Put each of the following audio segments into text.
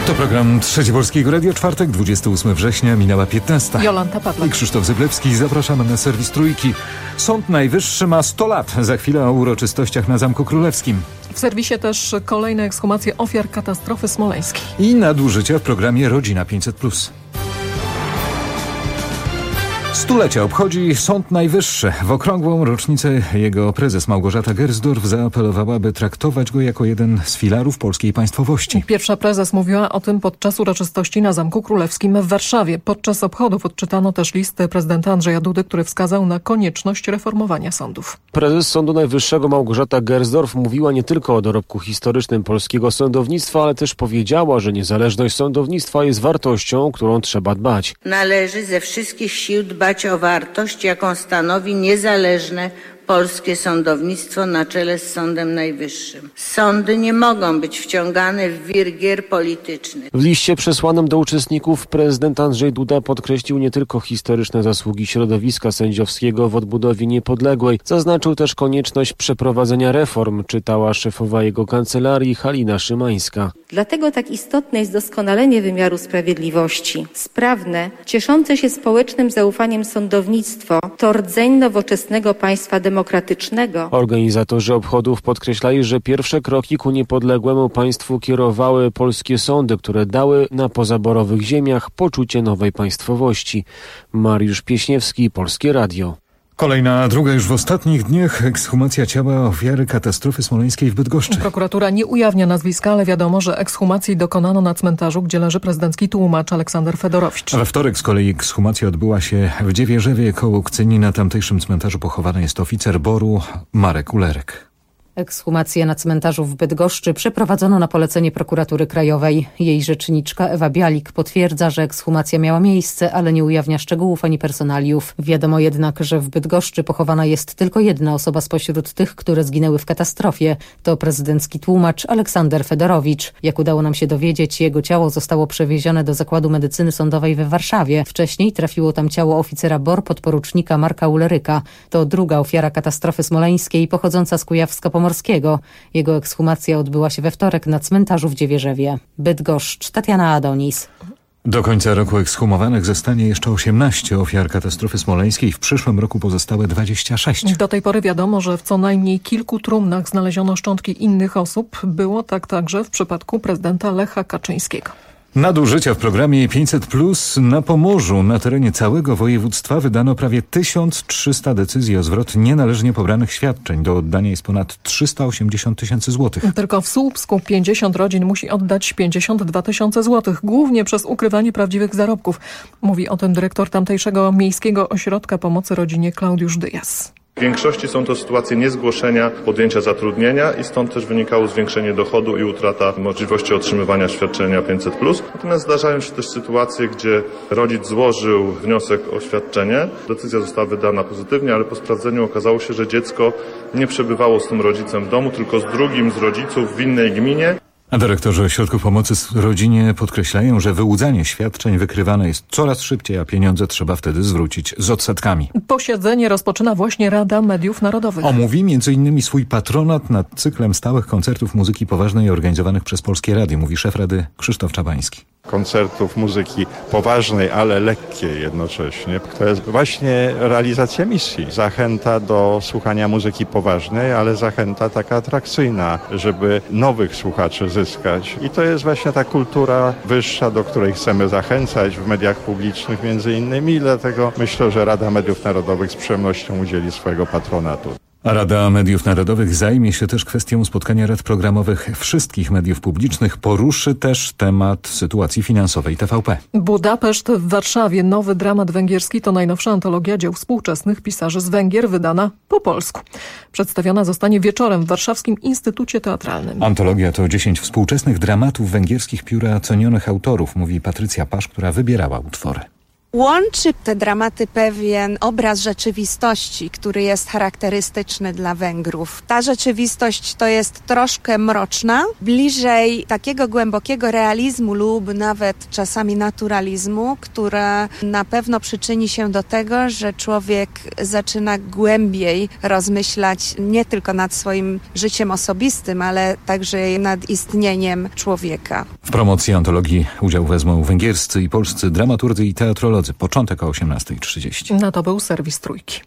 To program Trzeci Polskiego Radio, czwartek, 28 września, minęła 15. Jolanta Pawlak I Krzysztof Zyblewski. Zapraszamy na serwis Trójki. Sąd Najwyższy ma 100 lat. Za chwilę o uroczystościach na Zamku Królewskim. W serwisie też kolejne ekshumacje ofiar katastrofy smoleńskiej. I nadużycia w programie Rodzina 500+. Stulecia obchodzi Sąd Najwyższy. W okrągłą rocznicę jego prezes Małgorzata Gersdorf zaapelowała, by traktować go jako jeden z filarów polskiej państwowości. Pierwsza prezes mówiła o tym podczas uroczystości na Zamku Królewskim w Warszawie. Podczas obchodów odczytano też listę prezydenta Andrzeja Dudy, który wskazał na konieczność reformowania sądów. Prezes Sądu Najwyższego Małgorzata Gersdorf mówiła nie tylko o dorobku historycznym polskiego sądownictwa, ale też powiedziała, że niezależność sądownictwa jest wartością, którą trzeba dbać. Należy ze wszystkich sił dbać o wartość, jaką stanowi niezależne polskie sądownictwo na czele z Sądem Najwyższym. Sądy nie mogą być wciągane w wir gier politycznych. W liście przesłanym do uczestników prezydent Andrzej Duda podkreślił nie tylko historyczne zasługi środowiska sędziowskiego w odbudowie niepodległej, zaznaczył też konieczność przeprowadzenia reform, czytała szefowa jego kancelarii Halina Szymańska. Dlatego tak istotne jest doskonalenie wymiaru sprawiedliwości. Sprawne, cieszące się społecznym zaufaniem sądownictwo to rdzeń nowoczesnego państwa demokratycznego. Organizatorzy obchodów podkreślali, że pierwsze kroki ku niepodległemu państwu kierowały polskie sądy, które dały na pozaborowych ziemiach poczucie nowej państwowości. Mariusz Pieśniewski, Polskie Radio. Kolejna, druga już w ostatnich dniach ekshumacja ciała ofiary katastrofy smoleńskiej w Bydgoszczy. Prokuratura nie ujawnia nazwiska, ale wiadomo, że ekshumacji dokonano na cmentarzu, gdzie leży prezydencki tłumacz Aleksander Fedorowicz. We wtorek z kolei ekshumacja odbyła się w Dziewierzewie koło Kcyni. Na tamtejszym cmentarzu pochowany jest oficer BOR-u Marek Ulerek. Ekshumację na cmentarzu w Bydgoszczy przeprowadzono na polecenie Prokuratury Krajowej. Jej rzeczniczka Ewa Bialik potwierdza, że ekshumacja miała miejsce, ale nie ujawnia szczegółów ani personaliów. Wiadomo jednak, że w Bydgoszczy pochowana jest tylko jedna osoba spośród tych, które zginęły w katastrofie. To prezydencki tłumacz Aleksander Fedorowicz. Jak udało nam się dowiedzieć, jego ciało zostało przewiezione do Zakładu Medycyny Sądowej we Warszawie. Wcześniej trafiło tam ciało oficera BOR podporucznika Marka Uleryka. To druga ofiara katastrofy smoleńskiej pochodząca z Kujawsko-Pomorskiego. Jego ekshumacja odbyła się we wtorek na cmentarzu w Dziewierzewie. Bydgoszcz, Tatiana Adonis. Do końca roku ekshumowanych zostanie jeszcze 18 ofiar katastrofy smoleńskiej. W przyszłym roku pozostałe 26. Do tej pory wiadomo, że w co najmniej kilku trumnach znaleziono szczątki innych osób. Było tak także w przypadku prezydenta Lecha Kaczyńskiego. Nadużycia w programie 500+. Na Pomorzu, na terenie całego województwa wydano prawie 1300 decyzji o zwrot nienależnie pobranych świadczeń. Do oddania jest ponad 380 tysięcy złotych. Tylko w Słupsku 50 rodzin musi oddać 52 tysiące złotych, głównie przez ukrywanie prawdziwych zarobków. Mówi o tym dyrektor tamtejszego miejskiego ośrodka pomocy rodzinie Klaudiusz Dyjas. W większości są to sytuacje niezgłoszenia podjęcia zatrudnienia i stąd też wynikało zwiększenie dochodu i utrata możliwości otrzymywania świadczenia 500+. Natomiast zdarzają się też sytuacje, gdzie rodzic złożył wniosek o świadczenie, decyzja została wydana pozytywnie, ale po sprawdzeniu okazało się, że dziecko nie przebywało z tym rodzicem w domu, tylko z drugim z rodziców w innej gminie. A dyrektorzy ośrodków pomocy rodzinie podkreślają, że wyłudzanie świadczeń wykrywane jest coraz szybciej, a pieniądze trzeba wtedy zwrócić z odsetkami. Posiedzenie rozpoczyna właśnie Rada Mediów Narodowych. Omówi m.in. swój patronat nad cyklem stałych koncertów muzyki poważnej organizowanych przez Polskie Radio, mówi szef Rady Krzysztof Czabański. Koncertów muzyki poważnej, ale lekkiej jednocześnie. To jest właśnie realizacja misji. Zachęta do słuchania muzyki poważnej, ale zachęta taka atrakcyjna, żeby nowych słuchaczy zyskać. I to jest właśnie ta kultura wyższa, do której chcemy zachęcać w mediach publicznych między innymi. Dlatego myślę, że Rada Mediów Narodowych z przyjemnością udzieli swojego patronatu. A Rada Mediów Narodowych zajmie się też kwestią spotkania rad programowych wszystkich mediów publicznych. Poruszy też temat sytuacji finansowej TVP. Budapeszt w Warszawie. Nowy dramat węgierski to najnowsza antologia dzieł współczesnych pisarzy z Węgier, wydana po polsku. Przedstawiona zostanie wieczorem w Warszawskim Instytucie Teatralnym. Antologia to 10 współczesnych dramatów węgierskich pióra cenionych autorów, mówi Patrycja Pasz, która wybierała utwory. Łączy te dramaty pewien obraz rzeczywistości, który jest charakterystyczny dla Węgrów. Ta rzeczywistość to jest troszkę mroczna, bliżej takiego głębokiego realizmu lub nawet czasami naturalizmu, która na pewno przyczyni się do tego, że człowiek zaczyna głębiej rozmyślać nie tylko nad swoim życiem osobistym, ale także nad istnieniem człowieka. W promocji antologii udział wezmą węgierscy i polscy dramaturgy i teatrolodzy. Początek o 18:30. No to był serwis Trójki.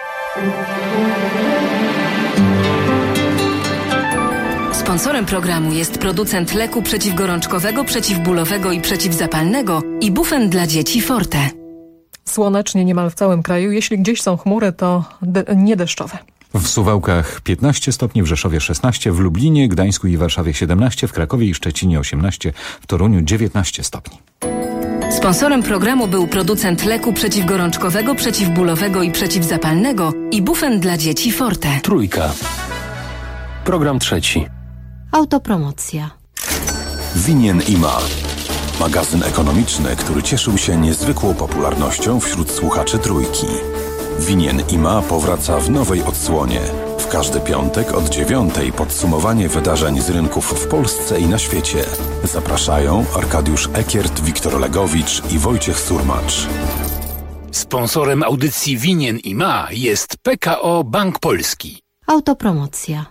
Sponsorem programu jest producent leku przeciwgorączkowego, przeciwbólowego i przeciwzapalnego Ibufen dla dzieci Forte. Słonecznie niemal w całym kraju. Jeśli gdzieś są chmury, to nie deszczowe. W Suwałkach 15 stopni, w Rzeszowie 16, w Lublinie, Gdańsku i Warszawie 17, w Krakowie i Szczecinie 18, w Toruniu 19 stopni. Sponsorem programu był producent leku przeciwgorączkowego, przeciwbólowego i przeciwzapalnego Ibufen dla dzieci Forte. Trójka. Program trzeci. Autopromocja. Winien IMA. Magazyn ekonomiczny, który cieszył się niezwykłą popularnością wśród słuchaczy Trójki. Winien IMA powraca w nowej odsłonie. W każdy piątek od 9:00 podsumowanie wydarzeń z rynków w Polsce i na świecie. Zapraszają Arkadiusz Ekiert, Wiktor Legowicz i Wojciech Surmacz. Sponsorem audycji Winien IMA jest PKO Bank Polski. Autopromocja.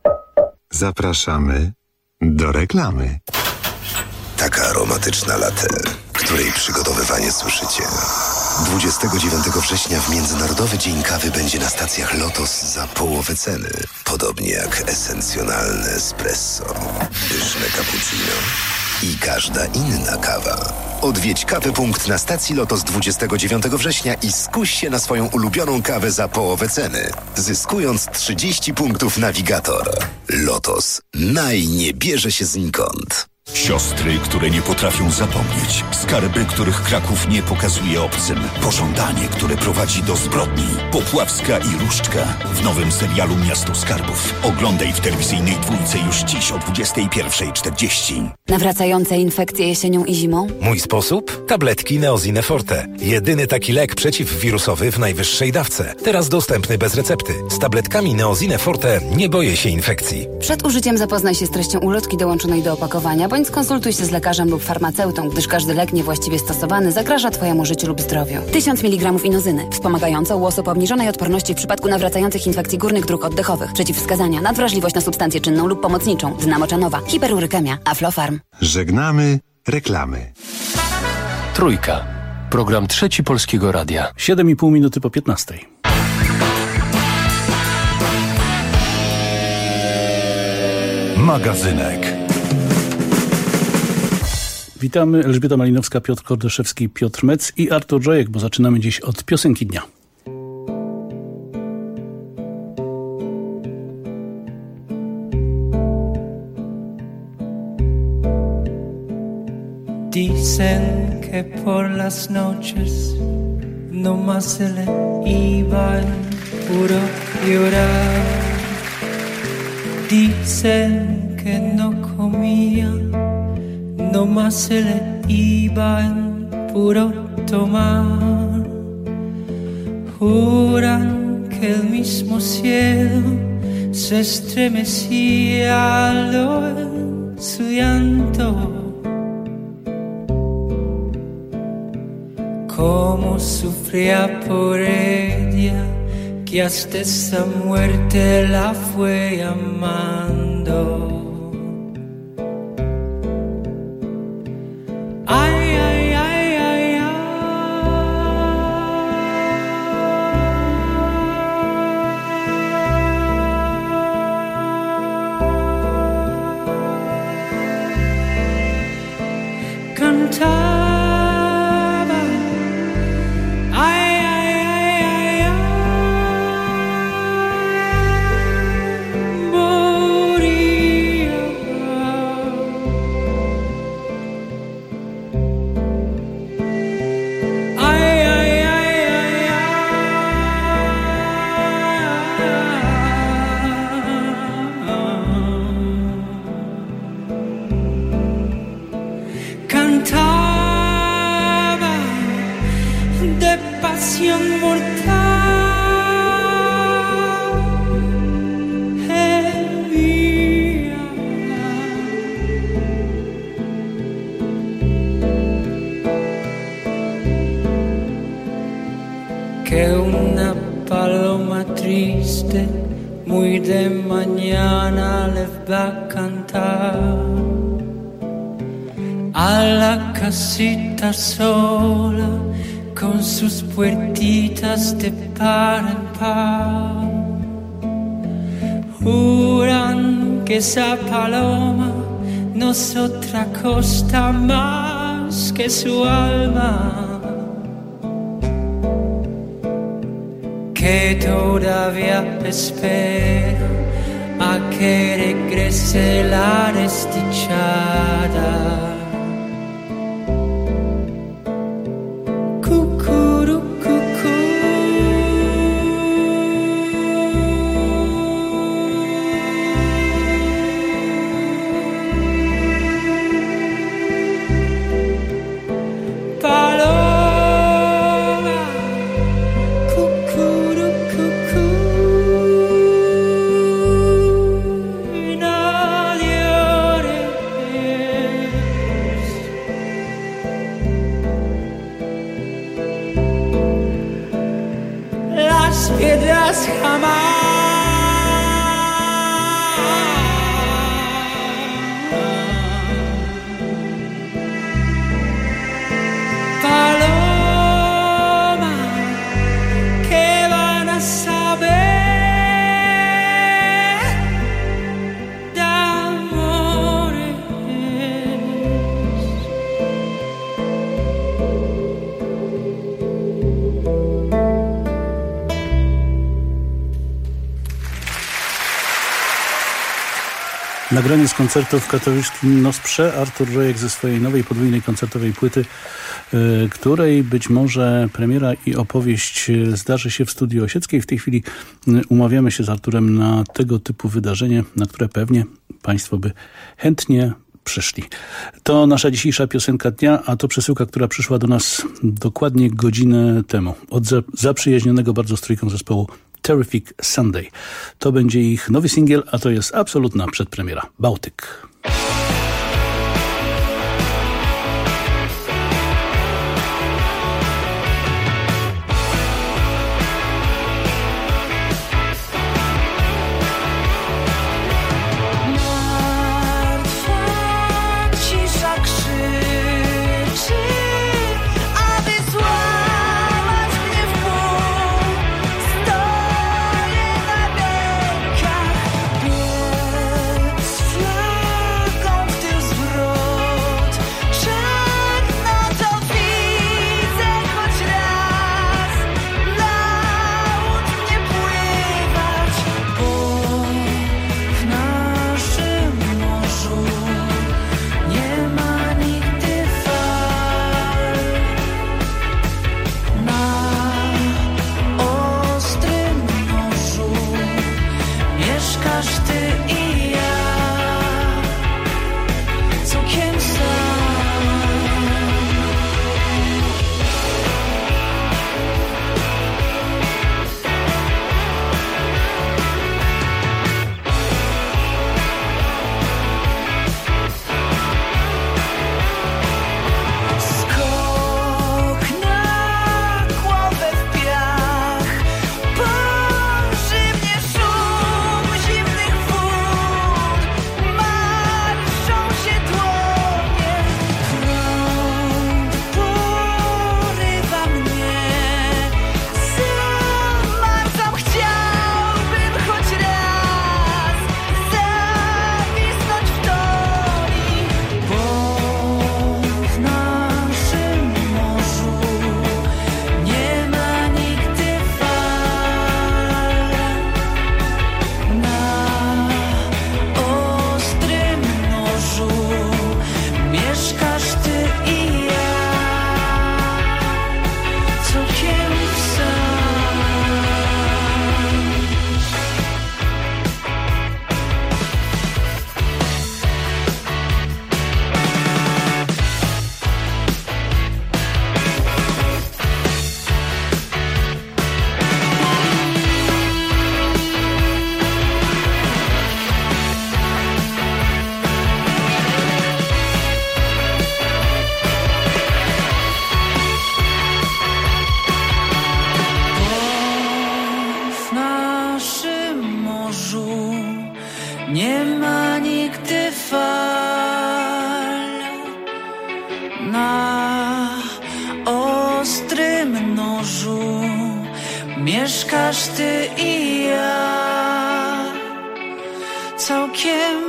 Zapraszamy do reklamy. Taka aromatyczna latte, której przygotowywanie słyszycie. 29 września w Międzynarodowy Dzień Kawy będzie na stacjach Lotos za połowę ceny. Podobnie jak esencjonalne espresso, pyszne cappuccino i każda inna kawa. Odwiedź Kawy Punkt na stacji Lotos 29 września i skuś się na swoją ulubioną kawę za połowę ceny, zyskując 30 punktów Navigator. Lotos. Nie bierze się znikąd. Siostry, które nie potrafią zapomnieć. Skarby, których Kraków nie pokazuje obcym. Pożądanie, które prowadzi do zbrodni. Popławska i Różdżka w nowym serialu Miasto Skarbów. Oglądaj w telewizyjnej Dwójce już dziś o 21:40. Nawracające infekcje jesienią i zimą? Mój sposób? Tabletki Neosine Forte. Jedyny taki lek przeciwwirusowy w najwyższej dawce. Teraz dostępny bez recepty. Z tabletkami Neosine Forte nie boję się infekcji. Przed użyciem zapoznaj się z treścią ulotki dołączonej do opakowania, bądź skonsultuj się z lekarzem lub farmaceutą, gdyż każdy lek niewłaściwie stosowany zagraża Twojemu życiu lub zdrowiu. 1000 mg inozyny, wspomagająca u osób o obniżonej odporności w przypadku nawracających infekcji górnych dróg oddechowych. Przeciwwskazania: nadwrażliwość na substancję czynną lub pomocniczą, dna moczanowa, hiperurykemia, Aflofarm. Żegnamy reklamy. Trójka. Program trzeci Polskiego Radia. 7,5 minuty po 15. Magazynek. Witamy, Elżbieta Malinowska, Piotr Kordyszewski, Piotr Mec i Artur Żojek, bo zaczynamy dziś od piosenki dnia. Dicen que por las noches no más se le iba en puro llorar. Dicen que no comía, no más se le iba en puro tomar. Juran que el mismo cielo se estremecía al oír su llanto. Cómo sufría por ella, que hasta esa muerte la fue llamando. Ay, ay, ay, ay, ay. Cantar. Morir muy de mañana les va a cantar a la casita sola con sus puertitas de par en par. Juran que esa paloma no es otra cosa más que su alma, que todavía espera a que regrese la desdichada. Piedras jamás paloma, ¿qué van a saber de amores? Nagranie z koncertu w katowickim Nosprze. Artur Rojek ze swojej nowej podwójnej koncertowej płyty, której być może premiera i opowieść zdarzy się w Studiu Osieckiej. W tej chwili umawiamy się z Arturem na tego typu wydarzenie, na które pewnie Państwo by chętnie przyszli. To nasza dzisiejsza piosenka dnia, a to przesyłka, która przyszła do nas dokładnie godzinę temu. Od zaprzyjaźnionego bardzo z trójką zespołu Terrific Sunday. To będzie ich nowy singiel, a to jest absolutna przedpremiera. Bałtyk. Fly zostałaś ty i ja całkiem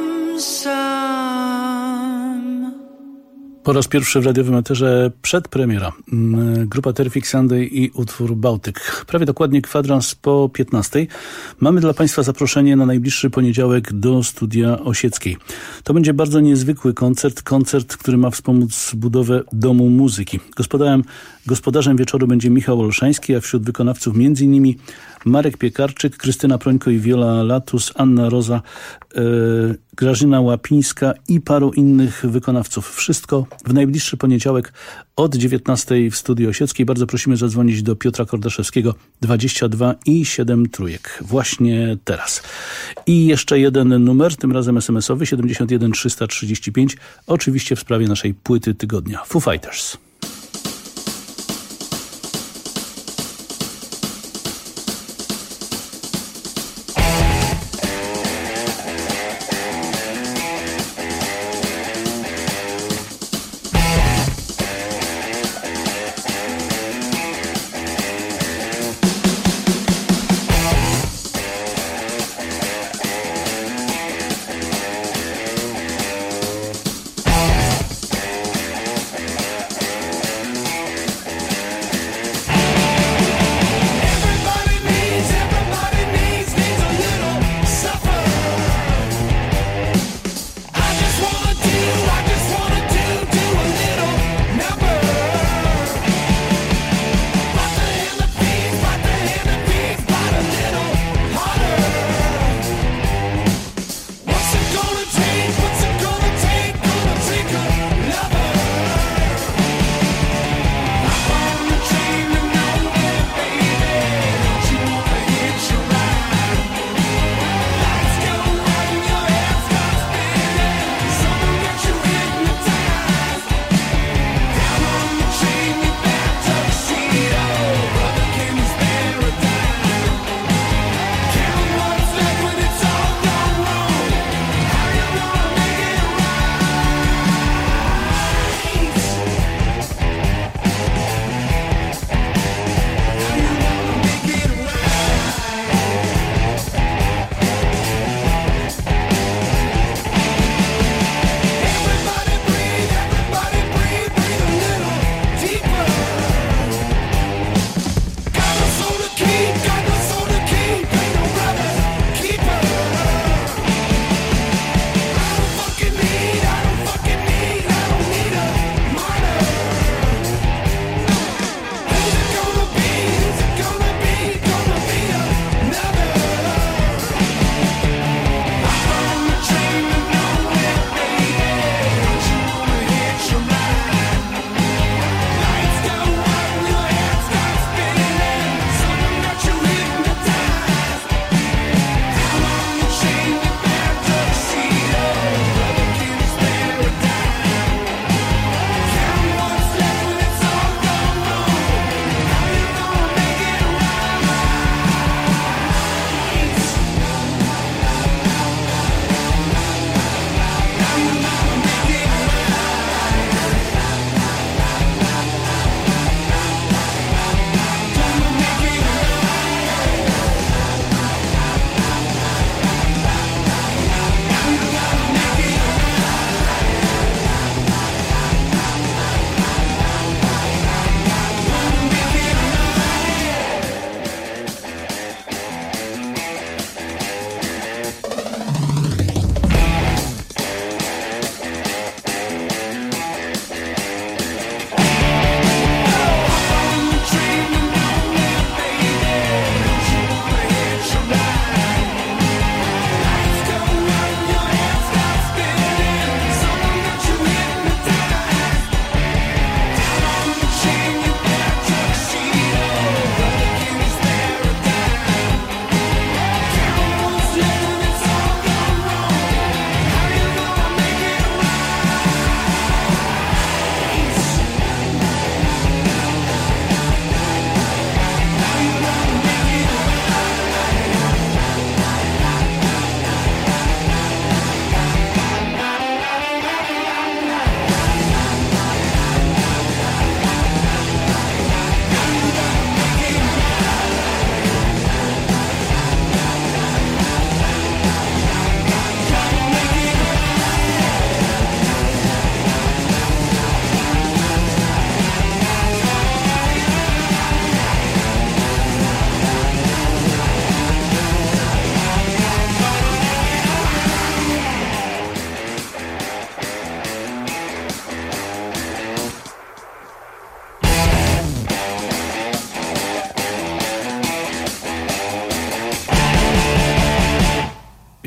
sam. Po raz pierwszy w radiowym eterze przedpremiera. Grupa Terrific Sunday i utwór Bałtyk. Prawie dokładnie kwadrans po 15. Mamy dla Państwa zaproszenie na najbliższy poniedziałek do Studia Osieckiej. To będzie bardzo niezwykły koncert, który ma wspomóc budowę Domu Muzyki. Gospodarzem wieczoru będzie Michał Olszański, a wśród wykonawców m.in. Marek Piekarczyk, Krystyna Prońko i Wiola Latus, Anna Roza, Grażyna Łapińska i paru innych wykonawców. Wszystko w najbliższy poniedziałek od 19 w Studiu Osieckiej. Bardzo prosimy zadzwonić do Piotra Kordaszewskiego 22 i 7 trójek. Właśnie teraz. I jeszcze jeden numer, tym razem SMS-owy 71 335. Oczywiście w sprawie naszej płyty tygodnia. Foo Fighters.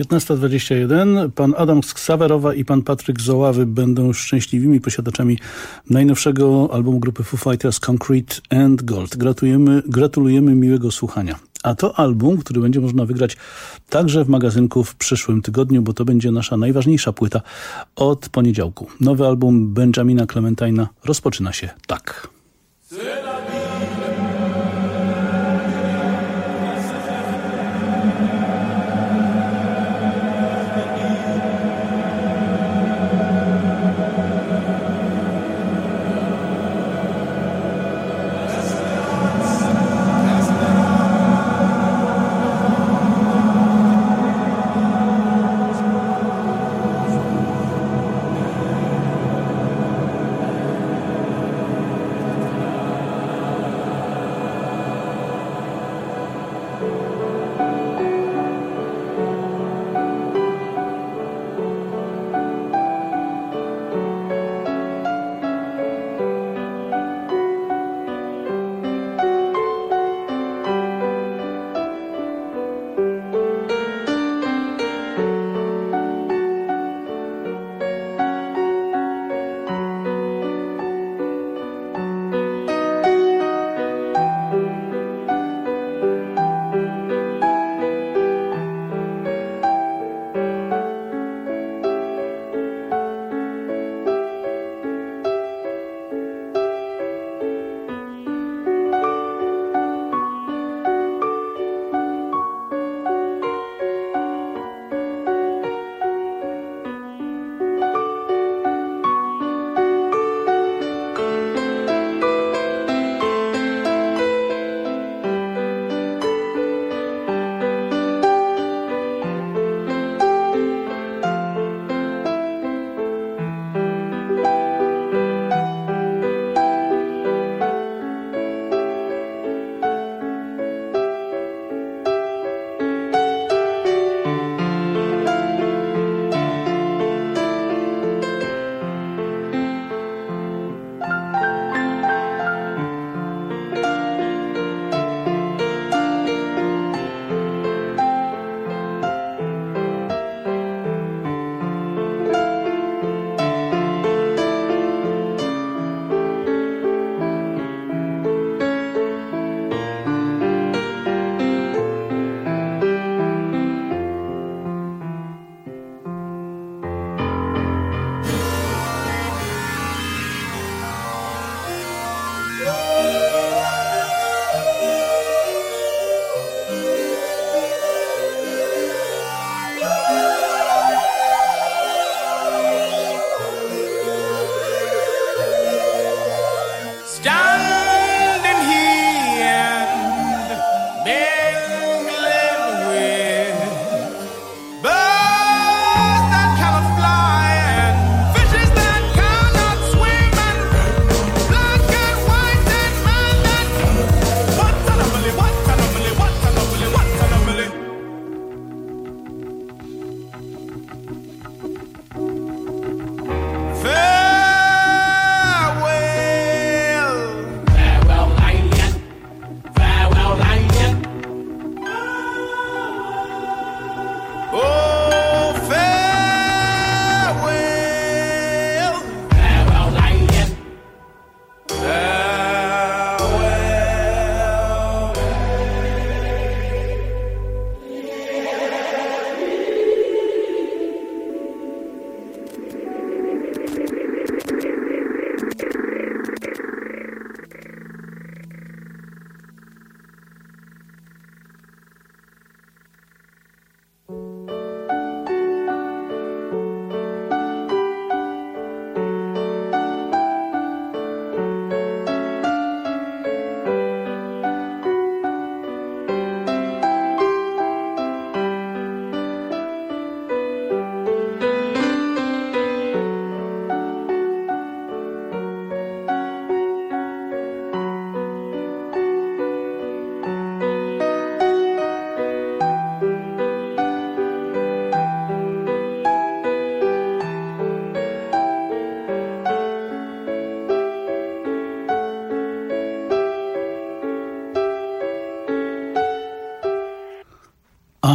15:21. Pan Adam z Ksawerowa i pan Patryk z Oławy będą szczęśliwymi posiadaczami najnowszego albumu grupy Foo Fighters Concrete and Gold. Gratulujemy miłego słuchania. A to album, który będzie można wygrać także w magazynku w przyszłym tygodniu, bo to będzie nasza najważniejsza płyta od poniedziałku. Nowy album Benjamina Clementine'a rozpoczyna się tak.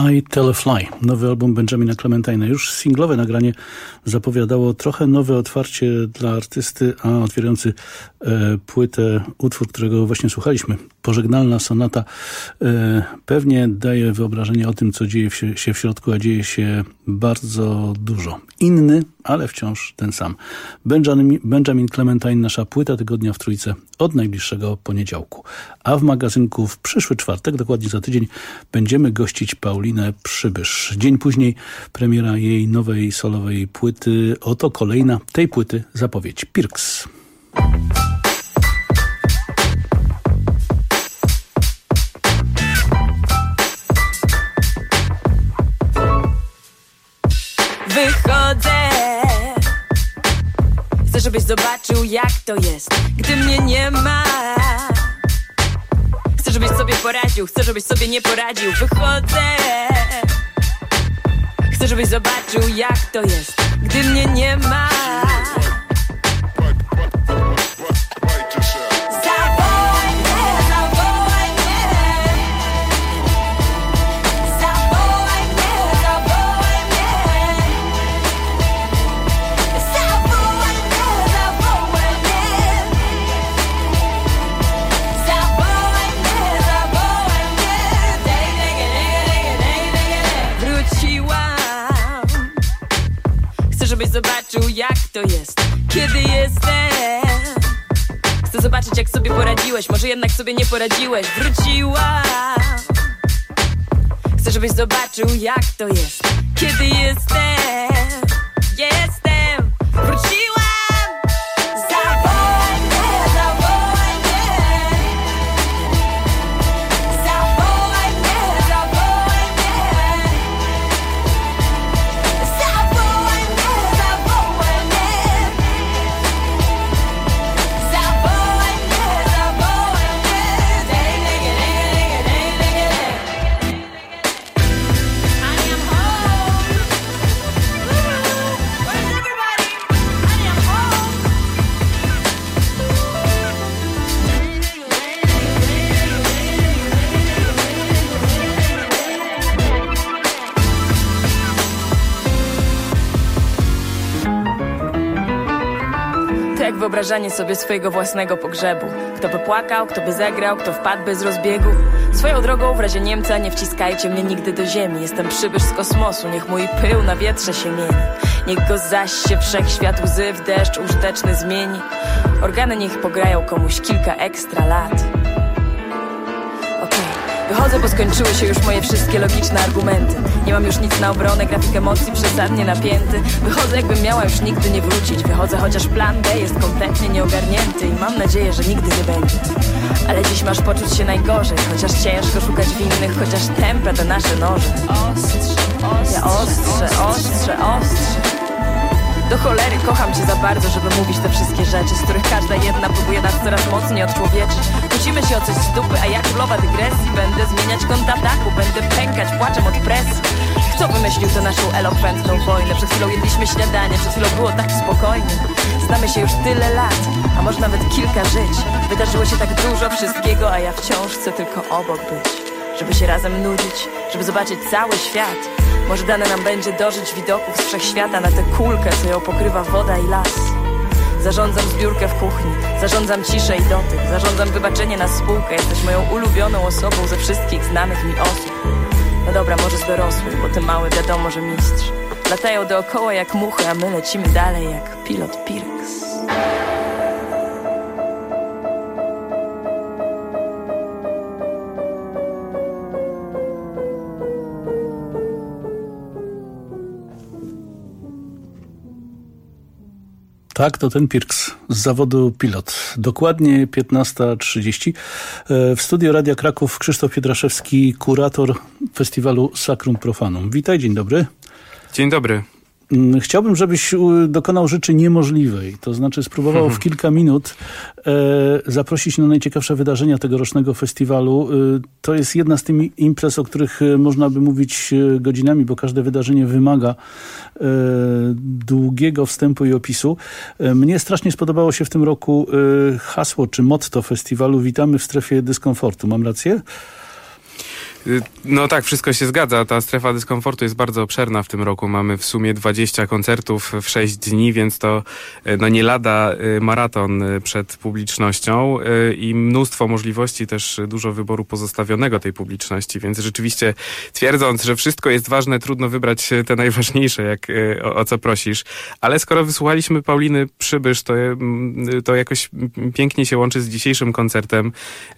I Tell a Fly, nowy album Benjamina Clementina. Już singlowe nagranie zapowiadało trochę nowe otwarcie dla artysty, a otwierający płytę utwór, którego właśnie słuchaliśmy, Pożegnalna sonata, pewnie daje wyobrażenie o tym, co dzieje się w środku, a dzieje się bardzo dużo. Inny, ale wciąż ten sam. Benjamin Clementine, nasza płyta tygodnia w Trójce od najbliższego poniedziałku. A w magazynku w przyszły czwartek, dokładnie za tydzień, będziemy gościć Paulinę Przybysz. Dzień później premiera jej nowej solowej płyty. Oto kolejna tej płyty zapowiedź. Pirks. Wychodzę, chcę, żebyś zobaczył, jak to jest, gdy mnie nie ma. Chcę, żebyś sobie poradził, chcę, żebyś sobie nie poradził. Wychodzę, chcę, żebyś zobaczył, jak to jest, gdy mnie nie ma. Zobaczył, jak to jest, kiedy jestem. Chcę zobaczyć, jak sobie poradziłeś. Może jednak sobie nie poradziłeś. Wróciłam. Chcę, żebyś zobaczył, jak to jest, kiedy jestem. Jestem. Wróciłam. Wyobrażanie sobie swojego własnego pogrzebu. Kto by płakał, kto by zagrał, kto wpadłby z rozbiegu. Swoją drogą w razie Niemca nie wciskajcie mnie nigdy do ziemi. Jestem przybysz z kosmosu, niech mój pył na wietrze się mieni. Niech go zaś się wszechświat łzy w deszcz użyteczny zmieni. Organy niech pograją komuś kilka ekstra lat. Wychodzę, bo skończyły się już moje wszystkie logiczne argumenty. Nie mam już nic na obronę, grafik emocji przesadnie napięty. Wychodzę, jakbym miała już nigdy nie wrócić. Wychodzę, chociaż plan B jest kompletnie nieogarnięty i mam nadzieję, że nigdy nie będzie. Ale dziś masz poczuć się najgorzej, chociaż ciężko szukać winnych, chociaż tępe te nasze noże. Ja ostrze. Do cholery kocham cię za bardzo, żeby mówić te wszystkie rzeczy, z których każda jedna próbuje nas coraz mocniej odczłowieczyć. Kłócimy się o coś z dupy, a ja królowa dygresji będę zmieniać kąta dachu, będę pękać płaczem od presji. Kto wymyślił tę naszą elokwentną wojnę? Przed chwilą jedliśmy śniadanie, przed chwilą było tak spokojnie. Znamy się już tyle lat, a może nawet kilka żyć. Wydarzyło się tak dużo wszystkiego, a ja wciąż chcę tylko obok być. Żeby się razem nudzić, żeby zobaczyć cały świat. Może dane nam będzie dożyć widoków z wszechświata na tę kulkę, co ją pokrywa woda i las. Zarządzam zbiórkę w kuchni, zarządzam ciszę i dotyk, zarządzam wybaczenie na spółkę. Jesteś moją ulubioną osobą ze wszystkich znanych mi osób. No dobra, może z dorosłych, bo ty mały wiadomo, że mistrz. Latają dookoła jak muchy, a my lecimy dalej jak pilot Pirks. Tak, to ten Pirks z zawodu pilot. Dokładnie 15:30. W studio Radia Kraków Krzysztof Pietraszewski, kurator festiwalu Sacrum Profanum. Witaj, dzień dobry. Dzień dobry. Chciałbym, żebyś dokonał rzeczy niemożliwej. To znaczy spróbował w kilka minut zaprosić na najciekawsze wydarzenia tegorocznego festiwalu. To jest jedna z tych imprez, o których można by mówić godzinami, bo każde wydarzenie wymaga długiego wstępu i opisu. Mnie strasznie spodobało się w tym roku hasło czy motto festiwalu: witamy w strefie dyskomfortu. Mam rację? No tak, wszystko się zgadza. Ta strefa dyskomfortu jest bardzo obszerna w tym roku. Mamy w sumie 20 koncertów w 6 dni, więc to nie lada maraton przed publicznością i mnóstwo możliwości, też dużo wyboru pozostawionego tej publiczności, więc rzeczywiście twierdząc, że wszystko jest ważne, trudno wybrać te najważniejsze, o co prosisz. Ale skoro wysłuchaliśmy Pauliny Przybysz, to jakoś pięknie się łączy z dzisiejszym koncertem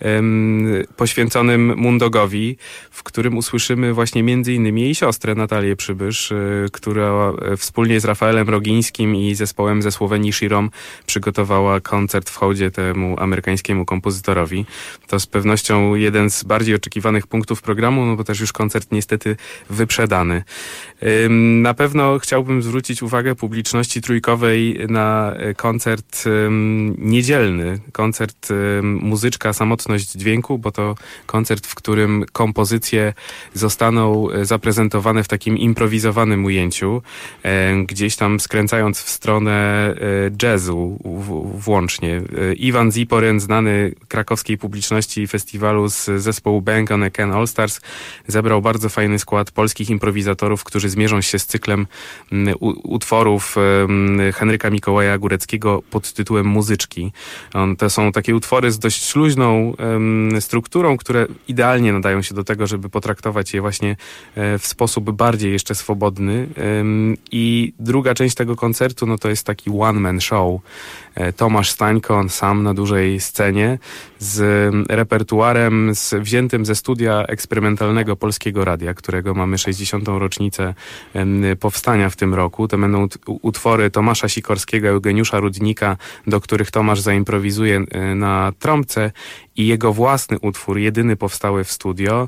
poświęconym Moondogowi, w którym usłyszymy właśnie między innymi jej siostrę Natalię Przybysz, która wspólnie z Rafaelem Rogińskim i zespołem ze Słowenii Shirom przygotowała koncert w hołdzie temu amerykańskiemu kompozytorowi. To z pewnością jeden z bardziej oczekiwanych punktów programu, no bo też już koncert niestety wyprzedany. Na pewno chciałbym zwrócić uwagę publiczności trójkowej na koncert niedzielny, koncert Muzyczka Samotność Dźwięku, bo to koncert, w którym kompozycje zostaną zaprezentowane w takim improwizowanym ujęciu, gdzieś tam skręcając w stronę jazzu włącznie. Iwan Ziporen, znany krakowskiej publiczności festiwalu z zespołu Bang on a Can All Stars, zebrał bardzo fajny skład polskich improwizatorów, którzy zmierzą się z cyklem utworów Henryka Mikołaja Góreckiego pod tytułem Muzyczki. To są takie utwory z dość luźną strukturą, które idealnie nadają się do tego, żeby potraktować je właśnie w sposób bardziej jeszcze swobodny. I druga część tego koncertu, no to jest taki one-man show. Tomasz Stańko, on sam na dużej scenie, z repertuarem wziętym ze studia eksperymentalnego Polskiego Radia, którego mamy 60. rocznicę powstania w tym roku. To będą utwory Tomasza Sikorskiego, Eugeniusza Rudnika, do których Tomasz zaimprowizuje na trąbce, i jego własny utwór, jedyny powstały w studio,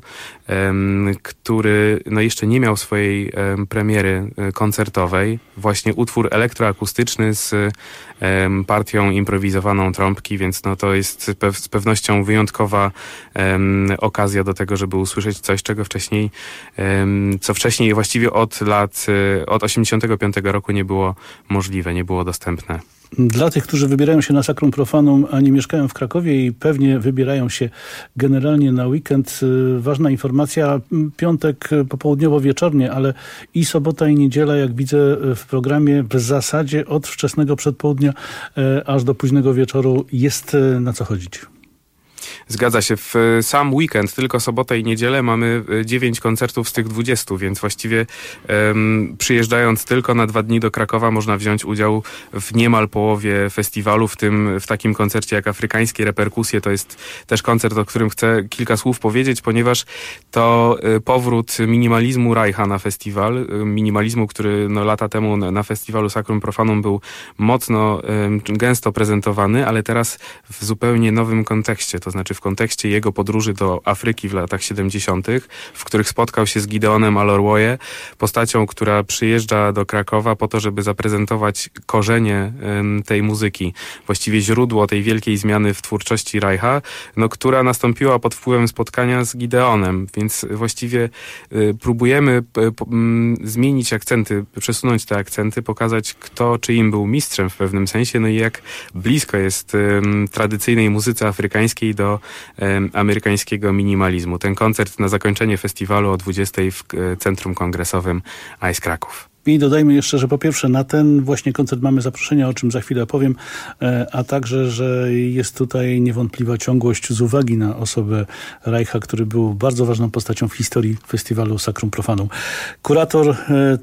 który jeszcze nie miał swojej premiery koncertowej. Właśnie utwór elektroakustyczny z partią improwizowaną trąbki, więc to jest z pewnością wyjątkowa okazja do tego, żeby usłyszeć coś, co wcześniej właściwie od 85 roku nie było możliwe, nie było dostępne. Dla tych, którzy wybierają się na Sacrum Profanum, a nie mieszkają w Krakowie i pewnie wybierają się generalnie na weekend, ważna informacja, piątek popołudniowo-wieczornie, ale i sobota, i niedziela, jak widzę w programie, w zasadzie od wczesnego przedpołudnia aż do późnego wieczoru jest na co chodzić. Zgadza się. W sam weekend, tylko sobotę i niedzielę, mamy 9 koncertów z tych 20, więc właściwie przyjeżdżając tylko na 2 dni do Krakowa można wziąć udział w niemal połowie festiwalu, w tym w takim koncercie jak Afrykańskie Reperkusje. To jest też koncert, o którym chcę kilka słów powiedzieć, ponieważ to powrót minimalizmu Reicha na festiwal. Minimalizmu, który lata temu na festiwalu Sacrum Profanum był mocno, gęsto prezentowany, ale teraz w zupełnie nowym kontekście, to znaczy w kontekście jego podróży do Afryki w latach 70., w których spotkał się z Gideonem Alorwoje, postacią, która przyjeżdża do Krakowa po to, żeby zaprezentować korzenie tej muzyki, właściwie źródło tej wielkiej zmiany w twórczości Reicha, która nastąpiła pod wpływem spotkania z Gideonem, więc właściwie próbujemy zmienić akcenty, przesunąć te akcenty, pokazać kto czyim był mistrzem w pewnym sensie, i jak blisko jest tradycyjnej muzyce afrykańskiej do amerykańskiego minimalizmu. Ten koncert na zakończenie festiwalu o 20 w Centrum Kongresowym Ice Kraków. I dodajmy jeszcze, że po pierwsze na ten właśnie koncert mamy zaproszenia, o czym za chwilę powiem, a także, że jest tutaj niewątpliwa ciągłość z uwagi na osobę Reicha, który był bardzo ważną postacią w historii festiwalu Sacrum Profanum. Kurator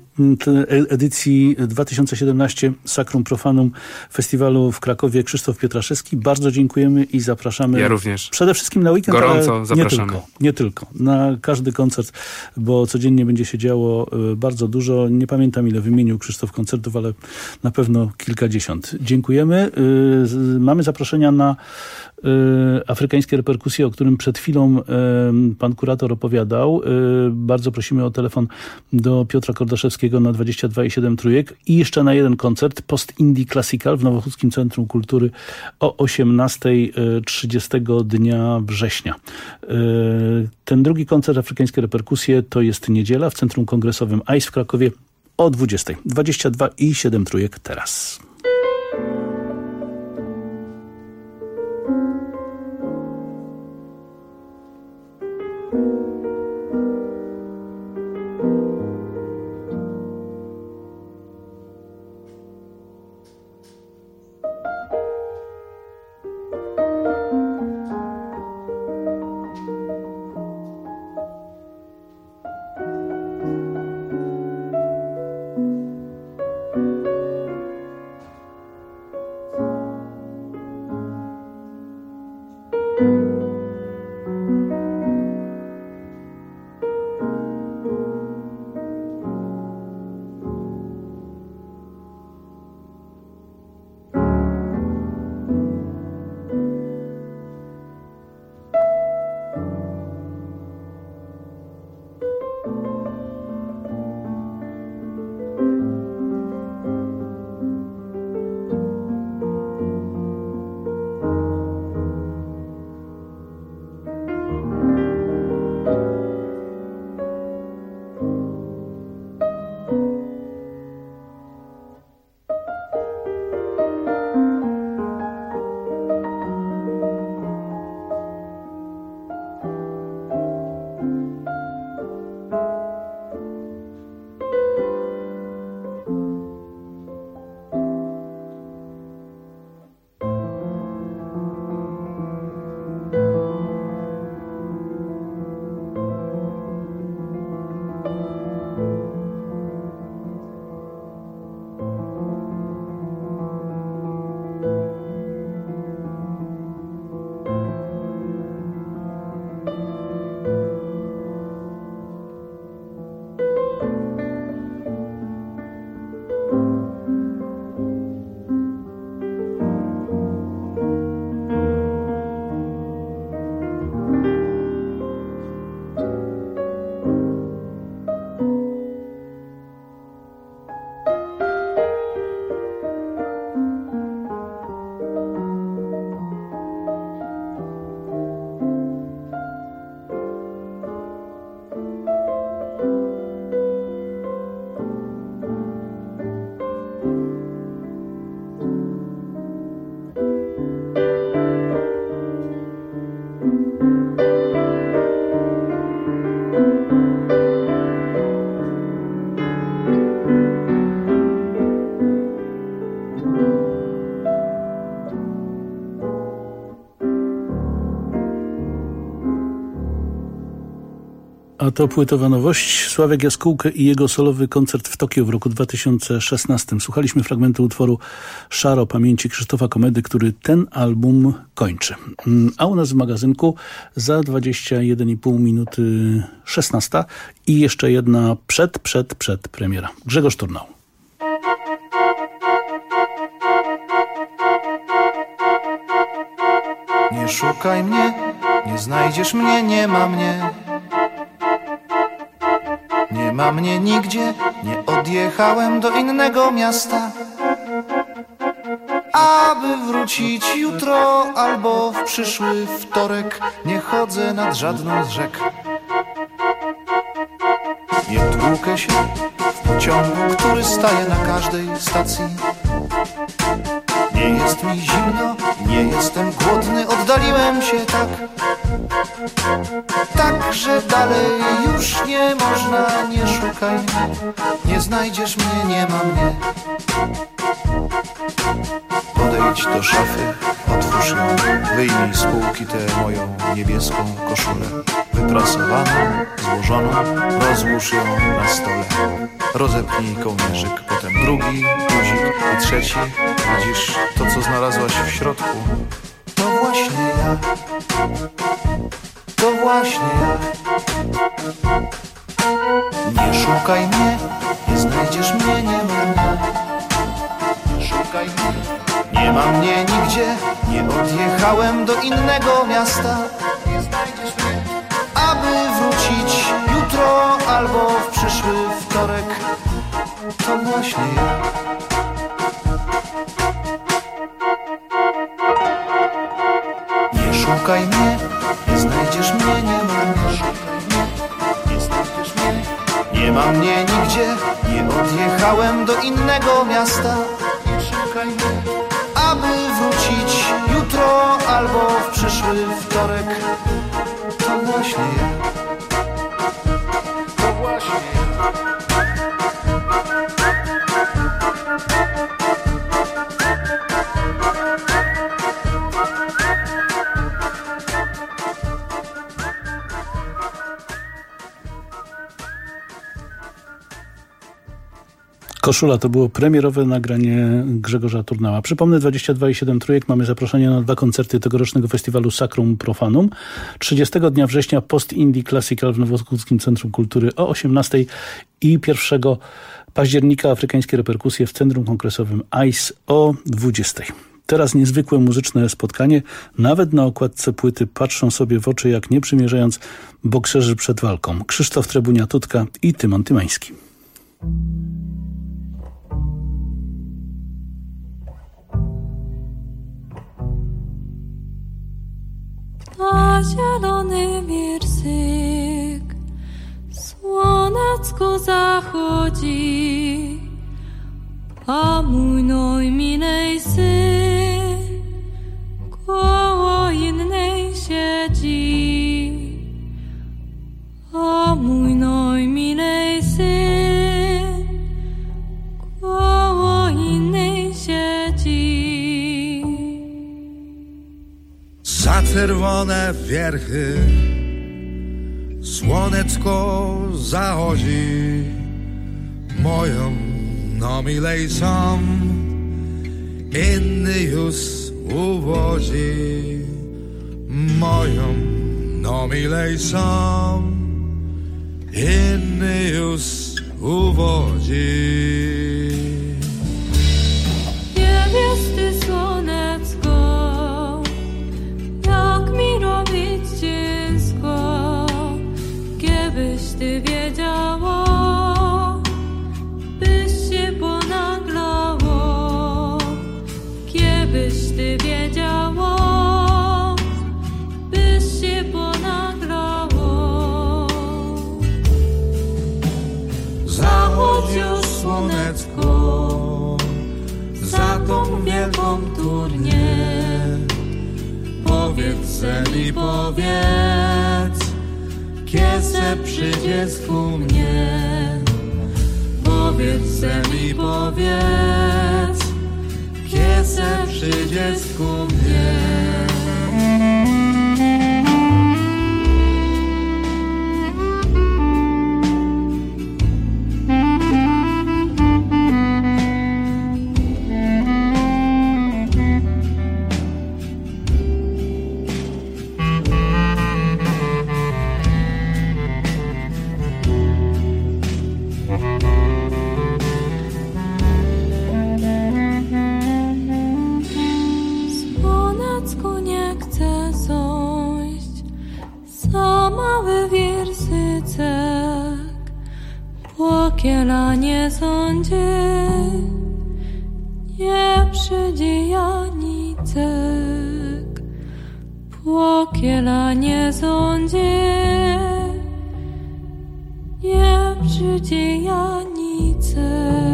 edycji 2017 Sacrum Profanum Festiwalu w Krakowie, Krzysztof Pietraszewski. Bardzo dziękujemy i zapraszamy. Ja również. Przede wszystkim na weekend, gorąco ale zapraszamy. Nie tylko. Na każdy koncert, bo codziennie będzie się działo bardzo dużo. Nie pamiętam, ile wymienił Krzysztof koncertów, ale na pewno kilkadziesiąt. Dziękujemy. Mamy zaproszenia na Afrykańskie Reperkusje, o którym przed chwilą pan kurator opowiadał. Bardzo prosimy o telefon do Piotra Kordaszewskiego na 22,7 trójek i jeszcze na jeden koncert Post-Indie Classical w Nowochódzkim Centrum Kultury o 18:30 dnia września. Ten drugi koncert Afrykańskie Reperkusje to jest niedziela w Centrum Kongresowym ICE w Krakowie o 20:00. 22,7 trójek teraz. A to płytowa nowość. Sławek Jaskółkę i jego solowy koncert w Tokio w roku 2016. Słuchaliśmy fragmentu utworu Szaro pamięci Krzysztofa Komedy, który ten album kończy. A u nas w magazynku za 21,5 minuty 16 i jeszcze jedna przed premiera. Grzegorz Turnał. Nie szukaj mnie, nie znajdziesz mnie, nie ma mnie. Nie ma mnie nigdzie, nie odjechałem do innego miasta, aby wrócić jutro albo w przyszły wtorek. Nie chodzę nad żadną z rzek. Nie tłukę się w pociągu, który staje na każdej stacji. Nie jest mi zimno, nie jestem głodny, oddaliłem się tak, że dalej już nie można. Nie szukaj mnie, nie znajdziesz mnie, nie ma mnie. Podejdź do szafy, otwórz ją, wyjmij z półki tę moją niebieską koszulę. Wyprasowaną, złożoną, rozłóż ją na stole. Rozepnij kołnierzyk, potem drugi guzik i trzeci. Widzisz to, co znalazłaś w środku? To właśnie ja. To właśnie ja. Nie szukaj mnie, nie znajdziesz mnie, nie ma mnie. Nie szukaj mnie, nie ma mnie nigdzie. Nie odjechałem do innego miasta. Nie znajdziesz mnie, aby wrócić jutro albo w przyszły wtorek. To właśnie ja. Nie szukaj mnie, nie znajdziesz mnie, nie ma mnie. Szukaj mnie, nie znajdziesz mnie. Nie ma mnie nigdzie, nie odjechałem do innego miasta. Nie szukaj mnie, aby wrócić jutro albo w przyszły wtorek. To właśnie ja. To właśnie ja. Koszula to było premierowe nagranie Grzegorza Turnała. Przypomnę, 22,7 trójek. Mamy zaproszenie na 2 koncerty tegorocznego festiwalu Sacrum Profanum. 30 dnia września Post Indie Classical w Nowoskórskim Centrum Kultury o 18 i 1 października afrykańskie reperkusje w Centrum Kongresowym ICE o 20. Teraz niezwykłe muzyczne spotkanie. Nawet na okładce płyty patrzą sobie w oczy, jak nie przymierzając, bokserzy przed walką. Krzysztof Trebunia-Tutka i Tymon Tymański. A zielony wiersyk, słonecko zachodzi, a mój najmilej syn koło innej siedzi. A mój najmilej syn koło innej siedzi. Za czerwone wierchy słoneczko zachodzi, moją nomilejcą inny już uwodzi. Moją nomilejcą inny już uwodzi. Niebieskie słonecko, jak mi robić ciężko, gdybyś ty wiedziało, byś się ponaglało, gdybyś ty wiedziało, byś się ponaglało. Zachodzi już słoneczko za tą wielką turnię. Powiedz mi, powiedz, kiedy przyjdziesz ku mnie. Powiedz mi, powiedz, kiedy przyjdziesz ku mnie. Pokielanie sądzie, nie przyjdzie Janicek. Pokielanie sądzie, nie przyjdzie Janicek.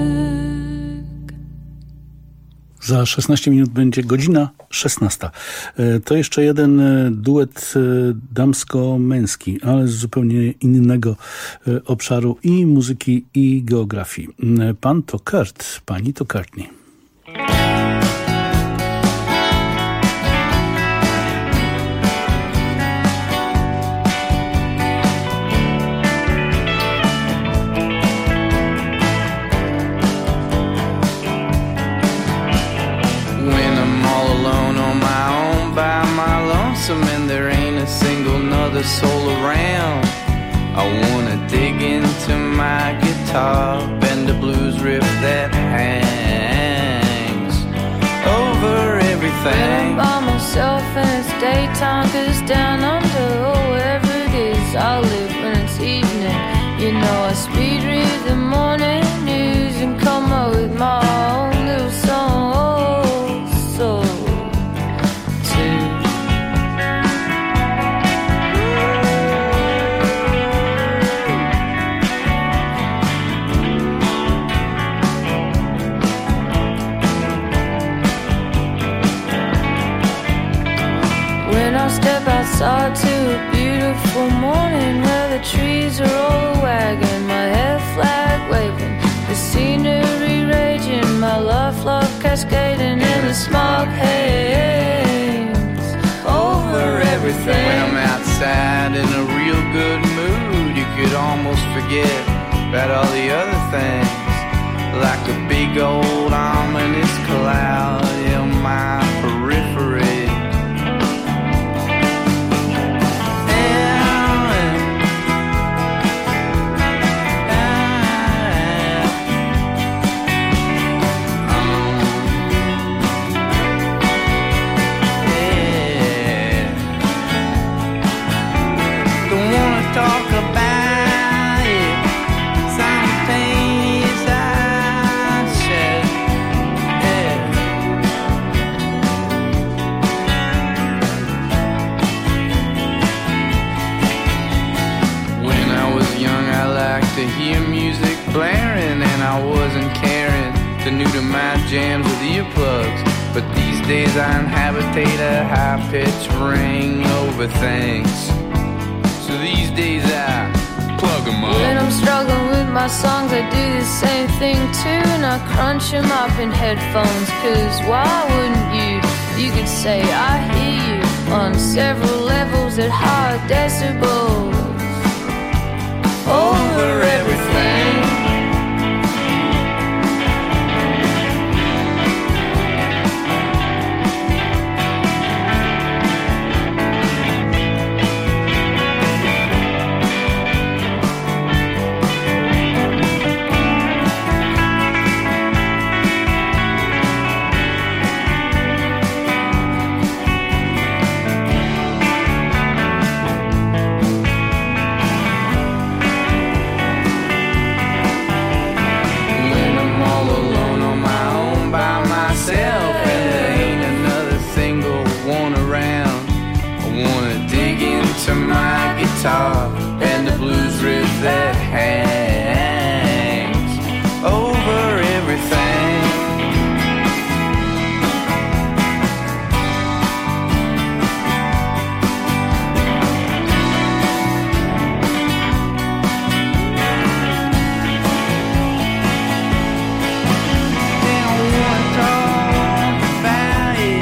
Za 16 minut będzie godzina 16. To jeszcze jeden duet damsko-męski, ale z zupełnie innego obszaru i muzyki, i geografii. Pan to Kurt, pani to Courtney. And there ain't a single nother soul around, I wanna dig into my guitar, bend a blues riff that hangs over everything. When I'm by myself and it's daytime, 'cause down under, oh, wherever it is, I live when it's evening. You know I speed read the morning news and come up with my own little song. Oh, so step outside to a beautiful morning where the trees are all wagging, my head flag waving, the scenery raging, my love cascading in the smog haze over everything. When I'm outside in a real good mood, you could almost forget about all the other things, like a big old ominous cloud in my periphery. Talk about it, some pains I shed, yeah. When I was young I liked to hear music blaring, and I wasn't caring to new to my jams with earplugs. But these days I inhabitate a high-pitched ring over things. So these days I plug them up. When I'm struggling with my songs, I do the same thing too, and I crunch them up in headphones, 'cause why wouldn't you? You could say I hear you on several levels at high decibels over everything. And the blues riff that hangs over everything. They don't want to talk about it.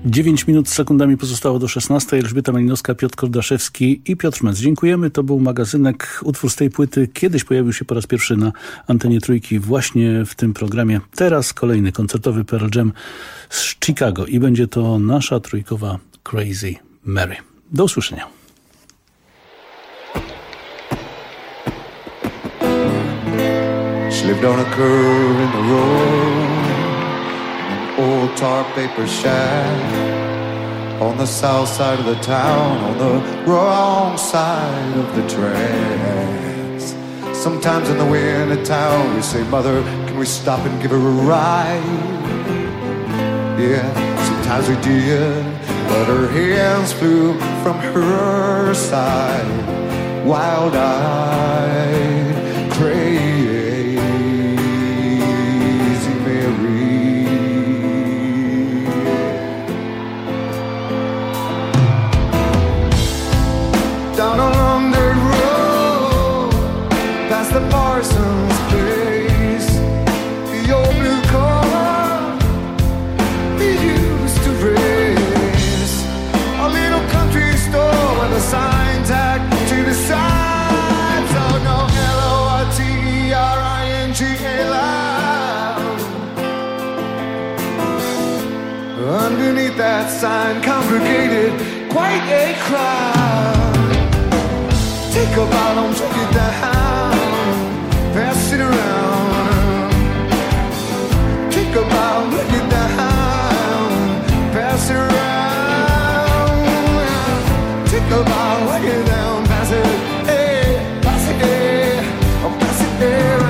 9 minut z sekundami pozostało do 16. Elżbieta Malinowska, Piotr Kordaszewski i Piotr Mec. Dziękujemy. To był magazynek. Utwór z tej płyty kiedyś pojawił się po raz pierwszy na antenie Trójki właśnie w tym programie. Teraz kolejny koncertowy Pearl Jam z Chicago i będzie to nasza trójkowa Crazy Mary. Do usłyszenia. She lived on a curve in the road, old tar paper shack on the south side of the town, on the wrong side of the tracks. Sometimes in the winter town we say, Mother, can we stop and give her a ride? Yeah, sometimes we did, but her hands flew from her side, wild-eyed, crazy Mary. Down along the road, past the Parsons place, the old blue car we used to race, a little country store with a sign tag to the sides. Oh no, L-O-R-T-E-R-I-N-G-A. Underneath that sign congregated quite a crowd. Take a bottle, take it down, pass it around. Take a bottle, take it down, pass it around. Take a bottle, take it down, pass it, hey, pass it, hey, oh, pass it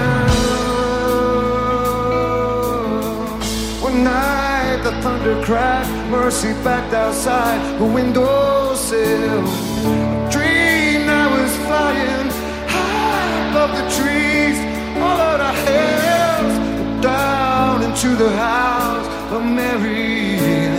around. One night the thunder cracked, Mercy backed outside the windowsill. I was flying high above the trees, all of the hills, down into the house of Mary.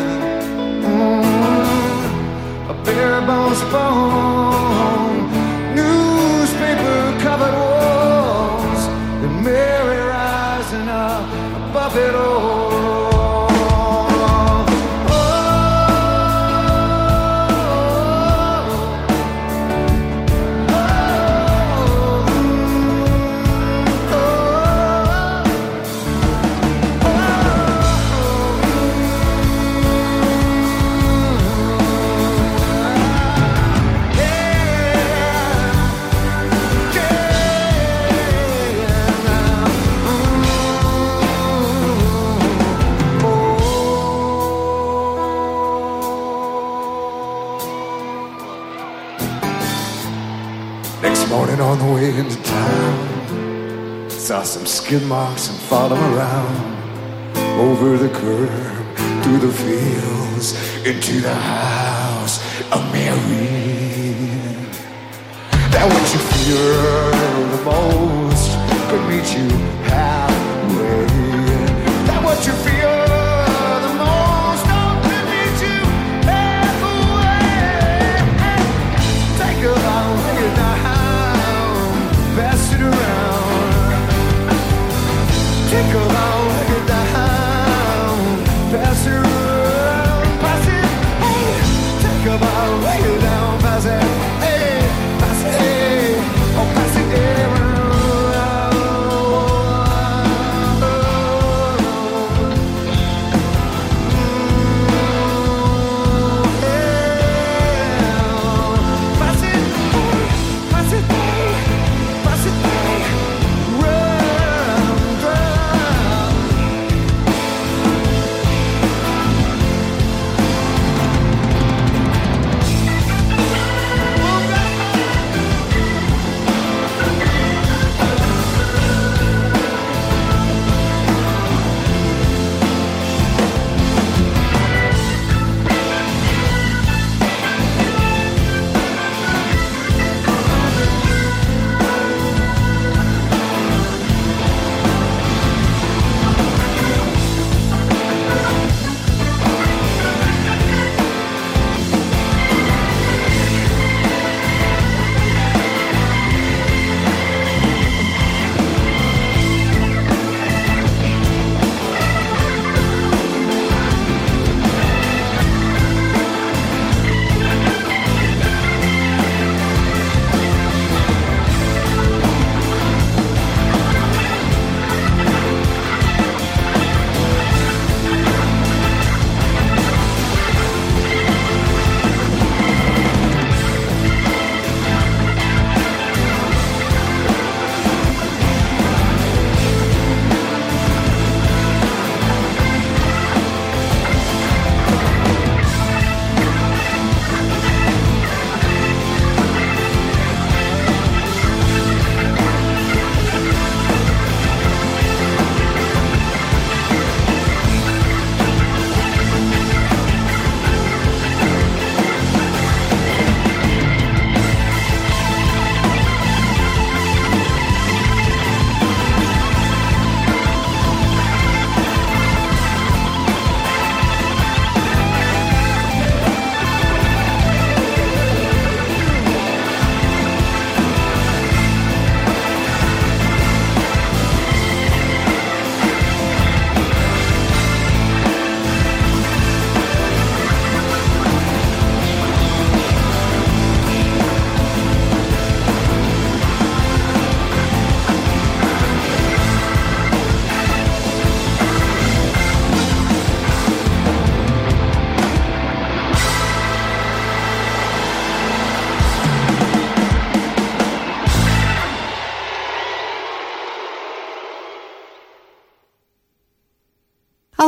A bare bones bone, newspaper covered walls, and Mary rising up above it all. Morning on the way into town, saw some skid marks and followed them around, over the curb, through the fields, into the house of Mary. That what you fear the most could meet you halfway. That what you fear the most could meet you halfway. Take a long look at the house, pass it around. Take a long look at the house, pass it around, pass it, hey. Take a long look at down, pass it, hey, pass it, hey, oh, pass it around. Pass it, hey, pass it, hey. Pass it, hey, round, round.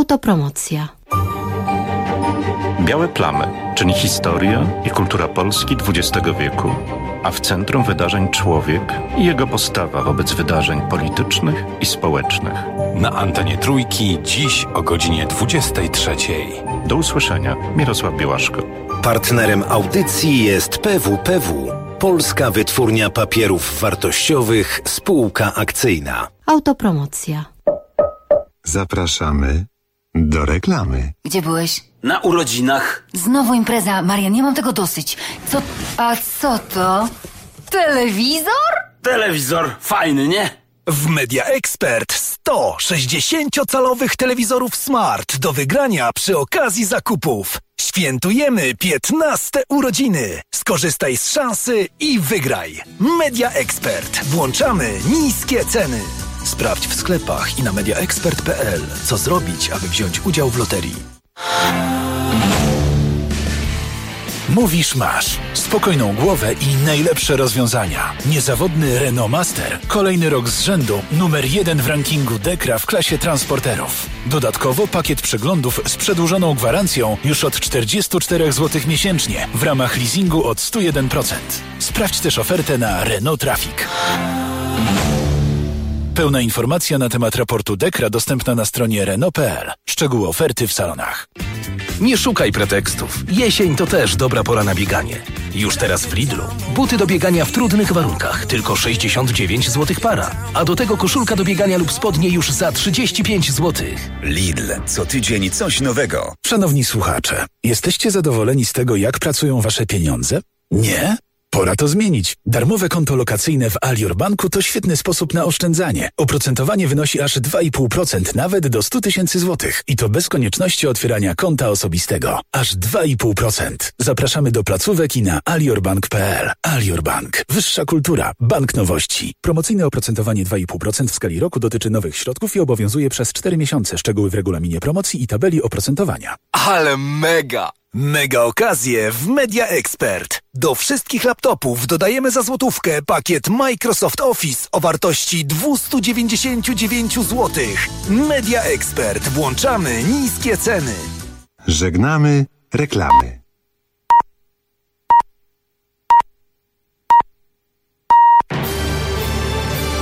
Autopromocja. Białe plamy, czyli historia i kultura Polski XX wieku, a w centrum wydarzeń człowiek i jego postawa wobec wydarzeń politycznych i społecznych. Na antenie Trójki dziś o godzinie 23. Do usłyszenia. Mirosław Białaszko. Partnerem audycji jest PWPW, Polska Wytwórnia Papierów Wartościowych, spółka akcyjna. Autopromocja. Zapraszamy do reklamy. Gdzie byłeś? Na urodzinach. Znowu impreza. Marian, nie mam tego dosyć. A co to? Telewizor? Telewizor. Fajny, nie? W Media Expert 100 60-calowych telewizorów Smart do wygrania przy okazji zakupów. Świętujemy 15 urodziny. Skorzystaj z szansy i wygraj. Media Expert. Włączamy niskie ceny. Sprawdź w sklepach i na mediaexpert.pl, co zrobić, aby wziąć udział w loterii. Mówisz masz. Spokojną głowę i najlepsze rozwiązania. Niezawodny Renault Master. Kolejny rok z rzędu. Numer 1 w rankingu Dekra w klasie transporterów. Dodatkowo pakiet przeglądów z przedłużoną gwarancją już od 44 zł miesięcznie. W ramach leasingu od 101%. Sprawdź też ofertę na Renault Traffic. Pełna informacja na temat raportu Dekra dostępna na stronie Renault.pl. Szczegóły oferty w salonach. Nie szukaj pretekstów. Jesień to też dobra pora na bieganie. Już teraz w Lidlu. Buty do biegania w trudnych warunkach. Tylko 69 zł para. A do tego koszulka do biegania lub spodnie już za 35 zł. Lidl. Co tydzień coś nowego. Szanowni słuchacze, jesteście zadowoleni z tego, jak pracują wasze pieniądze? Nie? Pora to zmienić. Darmowe konto lokacyjne w Alior Banku to świetny sposób na oszczędzanie. Oprocentowanie wynosi aż 2,5%, nawet do 100 000 złotych. I to bez konieczności otwierania konta osobistego. Aż 2,5%. Zapraszamy do placówek i na aliorbank.pl. Alior Bank. Wyższa kultura. Bank nowości. Promocyjne oprocentowanie 2,5% w skali roku dotyczy nowych środków i obowiązuje przez 4 miesiące. Szczegóły w regulaminie promocji i tabeli oprocentowania. Ale mega! Mega okazje w Media Expert. Do wszystkich laptopów dodajemy za złotówkę pakiet Microsoft Office o wartości 299 zł. Media Expert. Włączamy niskie ceny. Żegnamy reklamy.